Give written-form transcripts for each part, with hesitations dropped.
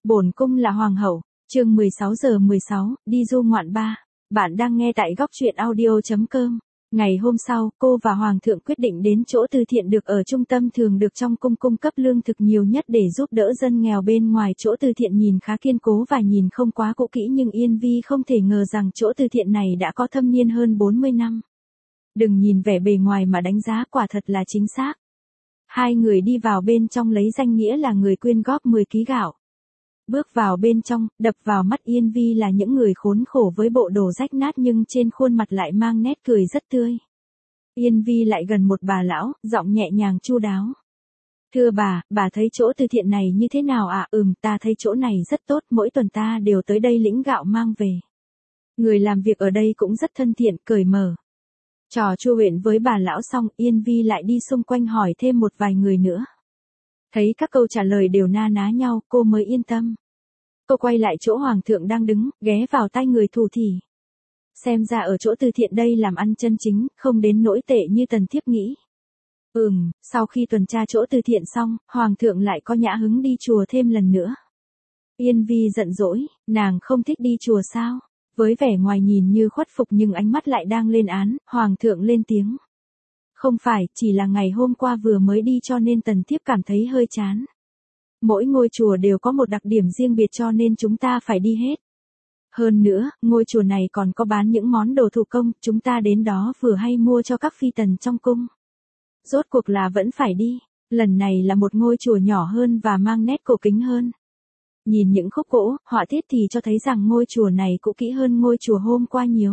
Bổn cung là hoàng hậu, chương 16:16, đi du ngoạn 3. Bạn đang nghe tại góc truyện audio.com. Ngày hôm sau, cô và hoàng thượng quyết định đến chỗ từ thiện được ở trung tâm thường được trong cung cung cấp lương thực nhiều nhất để giúp đỡ dân nghèo bên ngoài. Chỗ từ thiện nhìn khá kiên cố và nhìn không quá cũ kỹ, nhưng Yên Vi không thể ngờ rằng chỗ từ thiện này đã có thâm niên hơn 40 năm. Đừng nhìn vẻ bề ngoài mà đánh giá, quả thật là chính xác. Hai người đi vào bên trong lấy danh nghĩa là người quyên góp 10 ký gạo. Bước vào bên trong, đập vào mắt Yên Vi là những người khốn khổ với bộ đồ rách nát nhưng trên khuôn mặt lại mang nét cười rất tươi. Yên Vi lại gần một bà lão, giọng nhẹ nhàng chu đáo. Thưa bà thấy chỗ từ thiện này như thế nào ạ? Ta thấy chỗ này rất tốt, mỗi tuần ta đều tới đây lĩnh gạo mang về. Người làm việc ở đây cũng rất thân thiện, cởi mở. Trò chua huyện với bà lão xong, Yên Vi lại đi xung quanh hỏi thêm một vài người nữa. Thấy các câu trả lời đều na ná nhau, cô mới yên tâm. Cô quay lại chỗ hoàng thượng đang đứng, ghé vào tai người thủ thỉ. Xem ra ở chỗ từ thiện đây làm ăn chân chính, không đến nỗi tệ như Tần Thiếp nghĩ. Sau khi tuần tra chỗ từ thiện xong, hoàng thượng lại có nhã hứng đi chùa thêm lần nữa. Yên Vi giận dỗi, nàng không thích đi chùa sao? Với vẻ ngoài nhìn như khuất phục nhưng ánh mắt lại đang lên án, hoàng thượng lên tiếng. Không phải, chỉ là ngày hôm qua vừa mới đi cho nên Tần Thiếp cảm thấy hơi chán. Mỗi ngôi chùa đều có một đặc điểm riêng biệt cho nên chúng ta phải đi hết. Hơn nữa, ngôi chùa này còn có bán những món đồ thủ công, chúng ta đến đó vừa hay mua cho các phi tần trong cung. Rốt cuộc là vẫn phải đi, lần này là một ngôi chùa nhỏ hơn và mang nét cổ kính hơn. Nhìn những khúc gỗ, họa tiết thì cho thấy rằng ngôi chùa này cũ kỹ hơn ngôi chùa hôm qua nhiều.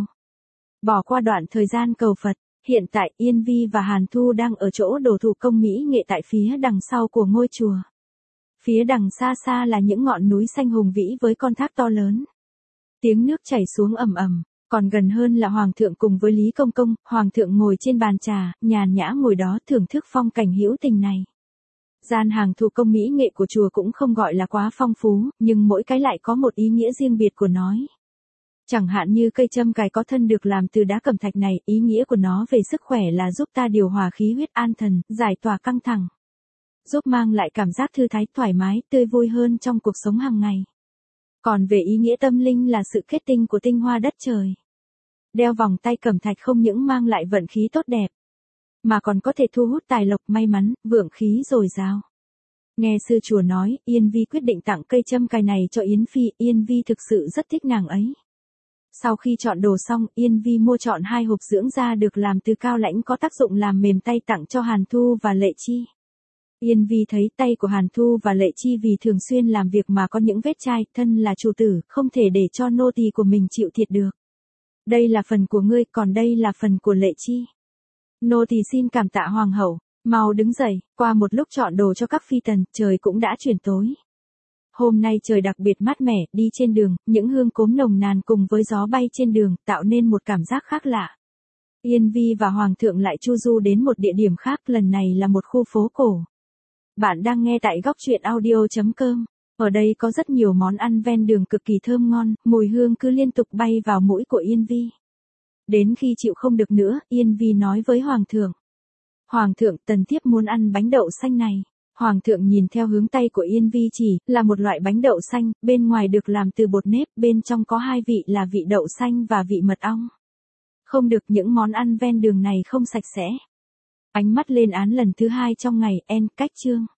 Bỏ qua đoạn thời gian cầu Phật, hiện tại Yên Vi và Hàn Thu đang ở chỗ đồ thủ công mỹ nghệ tại phía đằng sau của ngôi chùa. Phía đằng xa xa là những ngọn núi xanh hùng vĩ với con thác to lớn. Tiếng nước chảy xuống ầm ầm, còn gần hơn là hoàng thượng cùng với Lý Công Công. Hoàng thượng ngồi trên bàn trà, nhàn nhã ngồi đó thưởng thức phong cảnh hữu tình này. Gian hàng thủ công mỹ nghệ của chùa cũng không gọi là quá phong phú, nhưng mỗi cái lại có một ý nghĩa riêng biệt của nó. Chẳng hạn như cây châm cài có thân được làm từ đá cẩm thạch này, ý nghĩa của nó về sức khỏe là giúp ta điều hòa khí huyết, an thần, giải tỏa căng thẳng. Giúp mang lại cảm giác thư thái, thoải mái, tươi vui hơn trong cuộc sống hàng ngày. Còn về ý nghĩa tâm linh là sự kết tinh của tinh hoa đất trời. Đeo vòng tay cẩm thạch không những mang lại vận khí tốt đẹp, mà còn có thể thu hút tài lộc, may mắn, vượng khí dồi dào. Nghe sư chùa nói, Yên Vi quyết định tặng cây châm cài này cho Yến Phi. Yên Vi thực sự rất thích nàng ấy. Sau khi chọn đồ xong, Yên Vi mua chọn 2 hộp dưỡng da được làm từ cao lãnh có tác dụng làm mềm tay tặng cho Hàn Thu và Lệ Chi. Yên Vi thấy tay của Hàn Thu và Lệ Chi vì thường xuyên làm việc mà có những vết chai, thân là chủ tử, không thể để cho nô tỳ của mình chịu thiệt được. Đây là phần của ngươi, còn đây là phần của Lệ Chi. Nô tỳ xin cảm tạ hoàng hậu, mau đứng dậy. Qua một lúc chọn đồ cho các phi tần, trời cũng đã chuyển tối. Hôm nay trời đặc biệt mát mẻ, đi trên đường, những hương cốm nồng nàn cùng với gió bay trên đường, tạo nên một cảm giác khác lạ. Yên Vi và hoàng thượng lại chu du đến một địa điểm khác, lần này là một khu phố cổ. Bạn đang nghe tại góc truyện audio.com. Ở đây có rất nhiều món ăn ven đường cực kỳ thơm ngon, mùi hương cứ liên tục bay vào mũi của Yên Vi. Đến khi chịu không được nữa, Yên Vi nói với hoàng thượng. Hoàng thượng, Tần Thiếp muốn ăn bánh đậu xanh này. Hoàng thượng nhìn theo hướng tay của Yên Vi chỉ, là một loại bánh đậu xanh, bên ngoài được làm từ bột nếp, bên trong có 2 vị là vị đậu xanh và vị mật ong. Không được, những món ăn ven đường này không sạch sẽ. Ánh mắt lên án lần thứ 2 trong ngày, cách chương.